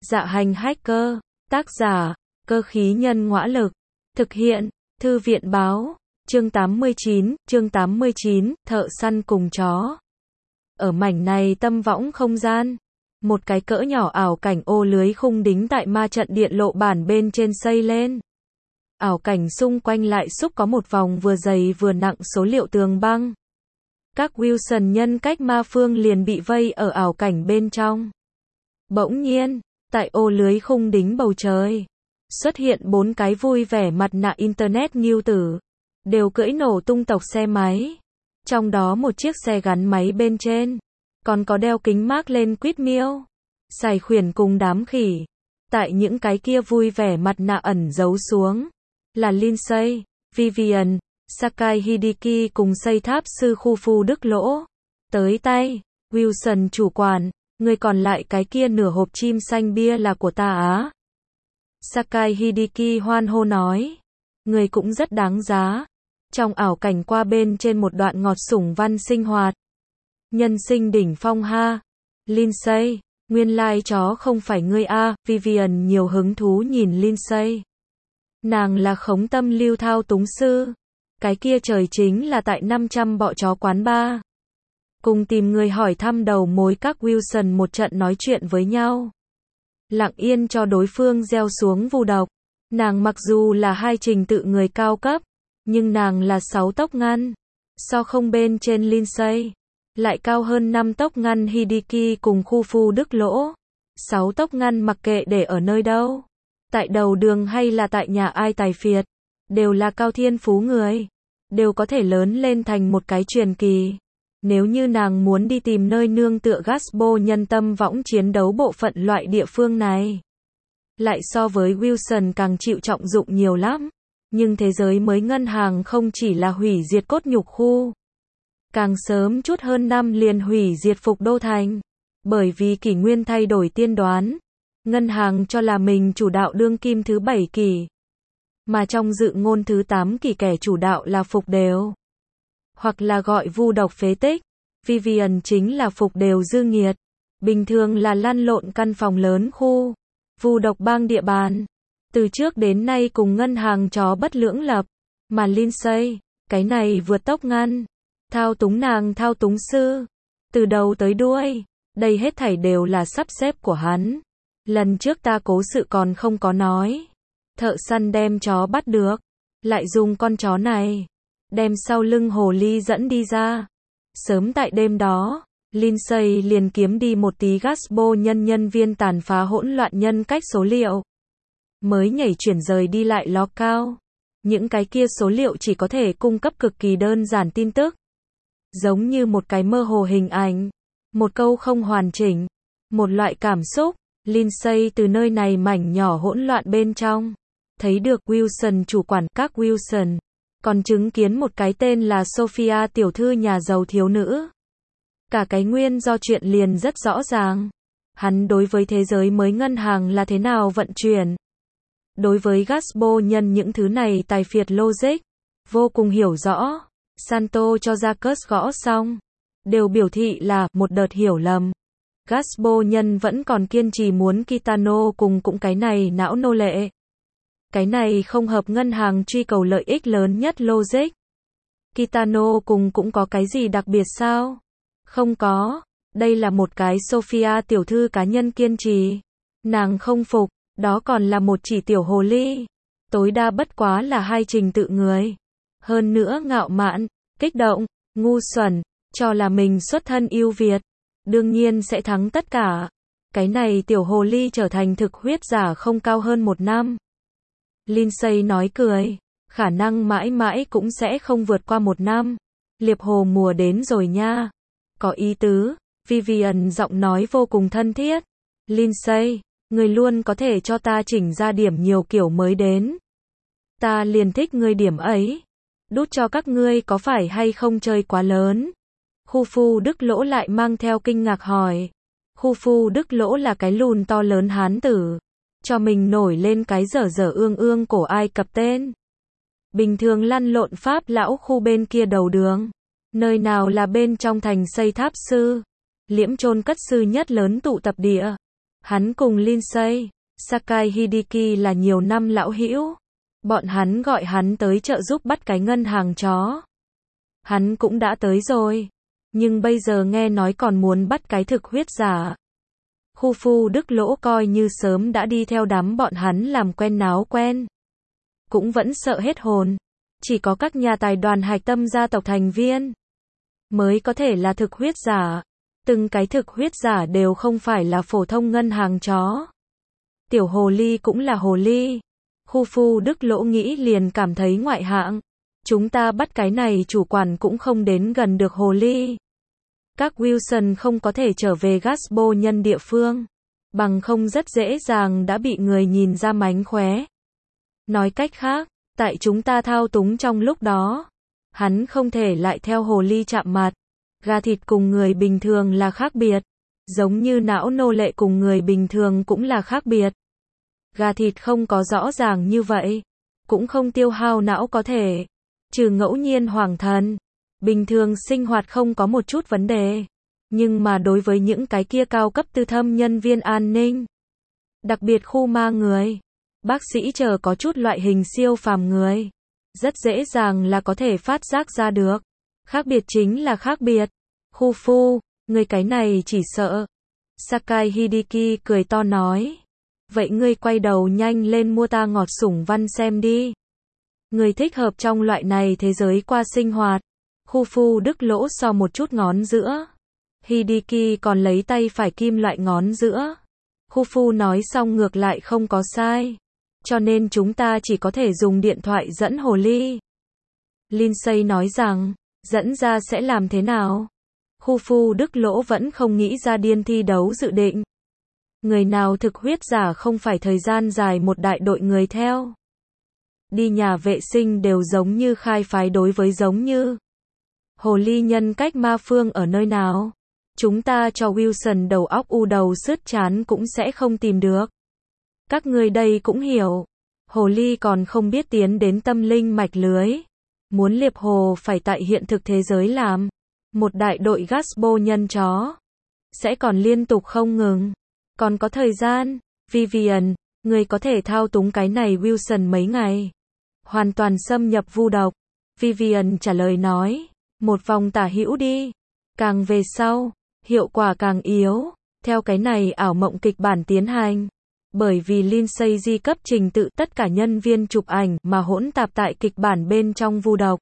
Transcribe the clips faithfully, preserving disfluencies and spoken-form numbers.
Dạ hành hacker, tác giả, cơ khí nhân ngõa lực, thực hiện, thư viện báo, chương tám mươi chín, chương tám mươi chín, thợ săn cùng chó. Ở mảnh này tâm võng không gian, một cái cỡ nhỏ ảo cảnh ô lưới khung đính tại ma trận điện lộ bản bên trên xây lên. Ảo cảnh xung quanh lại xúc có một vòng vừa dày vừa nặng số liệu tường băng. Các Wilson nhân cách ma phương liền bị vây ở ảo cảnh bên trong. Bỗng nhiên, tại ô lưới khung đính bầu trời, xuất hiện bốn cái vui vẻ mặt nạ Internet nghiêu tử, đều cưỡi nổ tung tộc xe máy. Trong đó một chiếc xe gắn máy bên trên, còn có đeo kính mác lên quýt miêu, xài khuyển cùng đám khỉ. Tại những cái kia vui vẻ mặt nạ ẩn giấu xuống, là Lindsay, Vivian, Sakai Hideki cùng xây tháp sư khu phu Đức Lỗ. Tới tay, Wilson chủ quản, người còn lại cái kia nửa hộp chim xanh bia là của ta á. Sakai Hideki hoan hô nói, người cũng rất đáng giá. Trong ảo cảnh qua bên trên một đoạn ngọt sủng văn sinh hoạt. Nhân sinh đỉnh phong ha. Lindsay, nguyên lai chó không phải ngươi a. Vivian nhiều hứng thú nhìn Lindsay. Nàng là khống tâm lưu thao túng sư. Cái kia trời chính là tại năm trăm bọ chó quán bar. Cùng tìm người hỏi thăm đầu mối các Wilson một trận nói chuyện với nhau. Lặng yên cho đối phương gieo xuống vu độc. Nàng mặc dù là hai trình tự người cao cấp, nhưng nàng là sáu tốc ngăn. So không bên trên Lindsay, lại cao hơn năm tốc ngăn Hideki cùng khu phu Đức Lỗ. sáu tốc ngăn mặc kệ để ở nơi đâu, tại đầu đường hay là tại nhà ai tài phiệt, đều là cao thiên phú người, đều có thể lớn lên thành một cái truyền kỳ. Nếu như nàng muốn đi tìm nơi nương tựa Gasbo nhân tâm võng chiến đấu bộ phận loại địa phương này, lại so với Wilson càng chịu trọng dụng nhiều lắm. Nhưng thế giới mới ngân hàng không chỉ là hủy diệt cốt nhục khu, càng sớm chút hơn năm liền hủy diệt Phục Đô Thành. Bởi vì kỷ nguyên thay đổi tiên đoán, ngân hàng cho là mình chủ đạo đương kim thứ bảy kỷ, mà trong dự ngôn thứ tám kỷ kẻ chủ đạo là Phục Đều, hoặc là gọi vu độc phế tích. Vivian chính là Phục Đều dư nghiệt, bình thường là lăn lộn căn phòng lớn khu, vu độc bang địa bàn. Từ trước đến nay cùng ngân hàng chó bất lưỡng lập, mà Lindsay, cái này vượt tốc ngăn, thao túng nàng thao túng sư, từ đầu tới đuôi, đây hết thảy đều là sắp xếp của hắn. Lần trước ta cố sự còn không có nói, thợ săn đem chó bắt được, lại dùng con chó này, đem sau lưng hồ ly dẫn đi ra. Sớm tại đêm đó, Lindsay liền kiếm đi một tí Gasbo nhân nhân viên tàn phá hỗn loạn nhân cách số liệu. Mới nhảy chuyển rời đi lại ló cao. Những cái kia số liệu chỉ có thể cung cấp cực kỳ đơn giản tin tức. Giống như một cái mơ hồ hình ảnh, một câu không hoàn chỉnh, một loại cảm xúc. Lindsay từ nơi này mảnh nhỏ hỗn loạn bên trong, thấy được Wilson chủ quản các Wilson, còn chứng kiến một cái tên là Sophia tiểu thư nhà giàu thiếu nữ. Cả cái nguyên do chuyện liền rất rõ ràng. Hắn đối với thế giới mới ngân hàng là thế nào vận chuyển. Đối với Gasbo nhân những thứ này tài phiệt logic, vô cùng hiểu rõ. Santo cho Jacques gõ xong, đều biểu thị là một đợt hiểu lầm. Gasbo nhân vẫn còn kiên trì muốn Kitano cùng cũng cái này não nô lệ. Cái này không hợp ngân hàng truy cầu lợi ích lớn nhất logic. Kitano cùng cũng có cái gì đặc biệt sao? Không có, đây là một cái Sophia tiểu thư cá nhân kiên trì. Nàng không phục, đó còn là một chỉ tiểu hồ ly. Tối đa bất quá là hai trình tự người. Hơn nữa ngạo mạn, kích động, ngu xuẩn, cho là mình xuất thân ưu việt. Đương nhiên sẽ thắng tất cả. Cái này tiểu hồ ly trở thành thực huyết giả không cao hơn một năm. Lindsay nói cười, khả năng mãi mãi cũng sẽ không vượt qua một năm. Liệp hồ mùa đến rồi nha. Có ý tứ, Vivian giọng nói vô cùng thân thiết. Lindsay, người luôn có thể cho ta chỉnh ra điểm nhiều kiểu mới đến. Ta liền thích ngươi điểm ấy. Đút cho các ngươi có phải hay không chơi quá lớn? Khu phu Đức Lỗ lại mang theo kinh ngạc hỏi. Khu phu Đức Lỗ là cái lùn to lớn hán tử, cho mình nổi lên cái dở dở ương ương cổ Ai Cập tên. Bình thường lăn lộn Pháp lão khu bên kia đầu đường. Nơi nào là bên trong thành xây tháp sư, liễm chôn cất sư nhất lớn tụ tập địa. Hắn cùng Lindsay, Sakai Hideki là nhiều năm lão hữu. Bọn hắn gọi hắn tới trợ giúp bắt cái ngân hàng chó. Hắn cũng đã tới rồi. Nhưng bây giờ nghe nói còn muốn bắt cái thực huyết giả. Khu phu Đức Lỗ coi như sớm đã đi theo đám bọn hắn làm quen náo quen. Cũng vẫn sợ hết hồn. Chỉ có các nhà tài đoàn hạch tâm gia tộc thành viên mới có thể là thực huyết giả. Từng cái thực huyết giả đều không phải là phổ thông ngân hàng chó. Tiểu hồ ly cũng là hồ ly. Khu phu Đức Lỗ nghĩ liền cảm thấy ngoại hạng. Chúng ta bắt cái này chủ quản cũng không đến gần được hồ ly. Các Wilson không có thể trở về Gasbo nhân địa phương. Bằng không rất dễ dàng đã bị người nhìn ra mánh khóe. Nói cách khác, tại chúng ta thao túng trong lúc đó, hắn không thể lại theo hồ ly chạm mặt. Gà thịt cùng người bình thường là khác biệt. Giống như não nô lệ cùng người bình thường cũng là khác biệt. Gà thịt không có rõ ràng như vậy. Cũng không tiêu hao não có thể. Trừ ngẫu nhiên hoàng thần. Bình thường sinh hoạt không có một chút vấn đề. Nhưng mà đối với những cái kia cao cấp tư thâm nhân viên an ninh. Đặc biệt khu ma người. Bác sĩ chờ có chút loại hình siêu phàm người. Rất dễ dàng là có thể phát giác ra được. Khác biệt chính là khác biệt. Khu phu, người cái này chỉ sợ. Sakai Hideki cười to nói. Vậy ngươi quay đầu nhanh lên mua ta ngọt sủng văn xem đi. Người thích hợp trong loại này thế giới qua sinh hoạt. Khu phu Đức Lỗ so một chút ngón giữa. Hideki còn lấy tay phải kim loại ngón giữa. Khu phu nói xong ngược lại không có sai. Cho nên chúng ta chỉ có thể dùng điện thoại dẫn hồ ly. Lindsay nói rằng, dẫn ra sẽ làm thế nào? Khu phu Đức Lỗ vẫn không nghĩ ra điên thi đấu dự định. Người nào thực huyết giả không phải thời gian dài một đại đội người theo. Đi nhà vệ sinh đều giống như khai phái đối với giống như. Hồ ly nhân cách ma phương ở nơi nào? Chúng ta cho Wilson đầu óc u đầu sứt chán cũng sẽ không tìm được. Các người đây cũng hiểu. Hồ ly còn không biết tiến đến tâm linh mạch lưới. Muốn liệp hồ phải tại hiện thực thế giới làm. Một đại đội Gasbo nhân chó. Sẽ còn liên tục không ngừng. Còn có thời gian. Vivian, người có thể thao túng cái này Wilson mấy ngày. Hoàn toàn xâm nhập vu độc. Vivian trả lời nói. Một vòng tả hữu đi. Càng về sau, hiệu quả càng yếu. Theo cái này ảo mộng kịch bản tiến hành. Bởi vì Lindsay di cấp trình tự tất cả nhân viên chụp ảnh mà hỗn tạp tại kịch bản bên trong vu độc.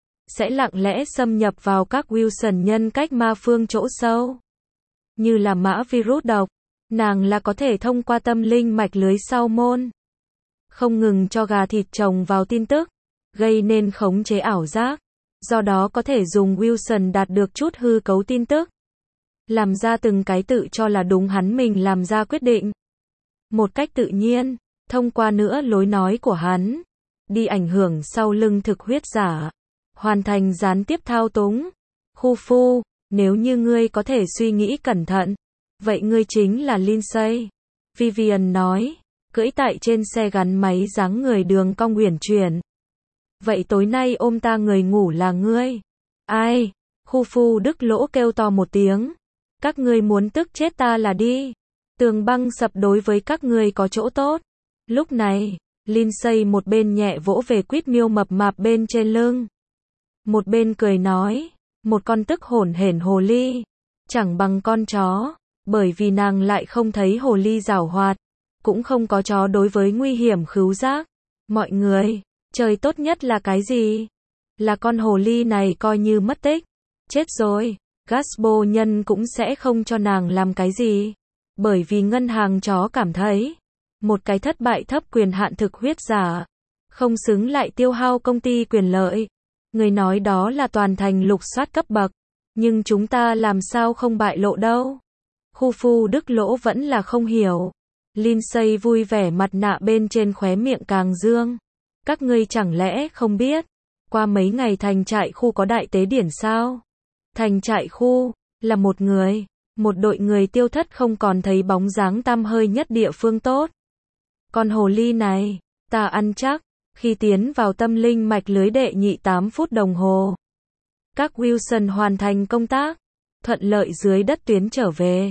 Sẽ lặng lẽ xâm nhập vào các Wilson nhân cách ma phương chỗ sâu. Như là mã virus độc. Nàng là có thể thông qua tâm linh mạch lưới sau môn. Không ngừng cho gà thịt trồng vào tin tức. Gây nên khống chế ảo giác. Do đó có thể dùng Wilson đạt được chút hư cấu tin tức. Làm ra từng cái tự cho là đúng hắn mình làm ra quyết định. Một cách tự nhiên, thông qua nữa lối nói của hắn. Đi ảnh hưởng sau lưng thực huyết giả. Hoàn thành gián tiếp thao túng. Khu phu, nếu như ngươi có thể suy nghĩ cẩn thận. Vậy ngươi chính là Lindsay. Vivian nói, cưỡi tại trên xe gắn máy dáng người đường cong uyển chuyển. Vậy tối nay ôm ta người ngủ là ngươi. Ai? Khu phu Đức Lỗ kêu to một tiếng. Các ngươi muốn tức chết ta là đi. Tường băng sập đối với các ngươi có chỗ tốt. Lúc này, Lindsay một bên nhẹ vỗ về quýt miêu mập mạp bên trên lưng. Một bên cười nói, một con tức hổn hển hồ ly. Chẳng bằng con chó. Bởi vì nàng lại không thấy hồ ly giảo hoạt. Cũng không có chó đối với nguy hiểm khứu giác. Mọi người, trời tốt nhất là cái gì? Là con hồ ly này coi như mất tích. Chết rồi, Gasbo nhân cũng sẽ không cho nàng làm cái gì. Bởi vì ngân hàng chó cảm thấy, một cái thất bại thấp quyền hạn thực huyết giả, không xứng lại tiêu hao công ty quyền lợi. Người nói đó là toàn thành lục soát cấp bậc. Nhưng chúng ta làm sao không bại lộ đâu. Khu phu Đức Lỗ vẫn là không hiểu. Lindsay vui vẻ mặt nạ bên trên khóe miệng càng dương. Các ngươi chẳng lẽ không biết. Qua mấy ngày thành trại khu có đại tế điển sao? Thành trại khu, là một người. Một đội người tiêu thất không còn thấy bóng dáng tăm hơi nhất địa phương tốt. Con hồ ly này, ta ăn chắc, khi tiến vào tâm linh mạch lưới đệ nhị tám phút đồng hồ. Các Wilson hoàn thành công tác, thuận lợi dưới đất tuyến trở về.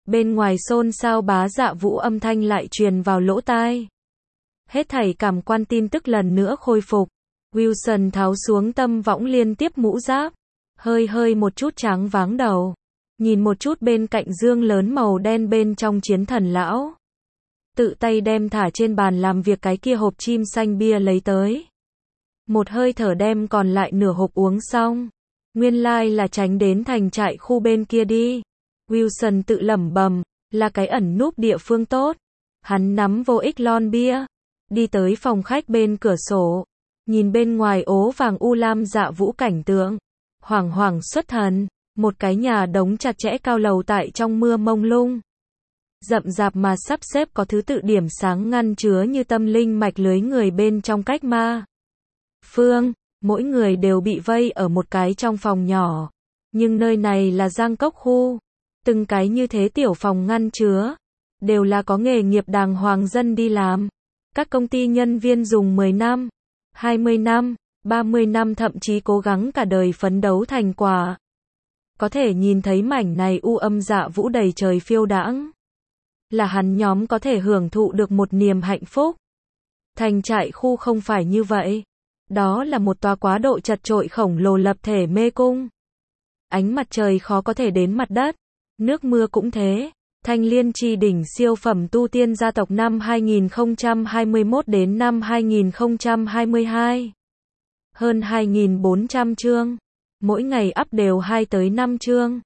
Bên ngoài xôn xao bá dạ vũ âm thanh lại truyền vào lỗ tai. Hết thảy cảm quan tin tức lần nữa khôi phục. Wilson tháo xuống tâm võng liên tiếp mũ giáp. Hơi hơi một chút tráng váng đầu. Nhìn một chút bên cạnh dương lớn màu đen bên trong chiến thần lão. Tự tay đem thả trên bàn làm việc cái kia hộp chim xanh bia lấy tới. Một hơi thở đem còn lại nửa hộp uống xong. Nguyên lai là tránh đến thành trại khu bên kia đi. Wilson tự lẩm bẩm, là cái ẩn núp địa phương tốt. Hắn nắm vô ích lon bia. Đi tới phòng khách bên cửa sổ. Nhìn bên ngoài ố vàng u lam dạ vũ cảnh tượng. Hoảng hoảng xuất thần. Một cái nhà đống chặt chẽ cao lầu tại trong mưa mông lung. Rậm rạp mà sắp xếp có thứ tự điểm sáng ngăn chứa như tâm linh mạch lưới người bên trong cách ma. Phương, mỗi người đều bị vây ở một cái trong phòng nhỏ. Nhưng nơi này là Giang Cốc khu. Từng cái như thế tiểu phòng ngăn chứa. Đều là có nghề nghiệp đàng hoàng dân đi làm. Các công ty nhân viên dùng mười năm, hai mươi năm, ba mươi năm thậm chí cố gắng cả đời phấn đấu thành quả. Có thể nhìn thấy mảnh này u âm dạ vũ đầy trời phiêu đãng. Là hắn nhóm có thể hưởng thụ được một niềm hạnh phúc. Thành trại khu không phải như vậy. Đó là một tòa quá độ chật chội khổng lồ lập thể mê cung. Ánh mặt trời khó có thể đến mặt đất. Nước mưa cũng thế. Thanh Liên Chi đỉnh siêu phẩm tu tiên gia tộc năm hai nghìn không trăm hai mươi mốt đến năm hai nghìn không trăm hai mươi hai. Hơn hai nghìn bốn trăm chương. Mỗi ngày up đều hai tới năm chương.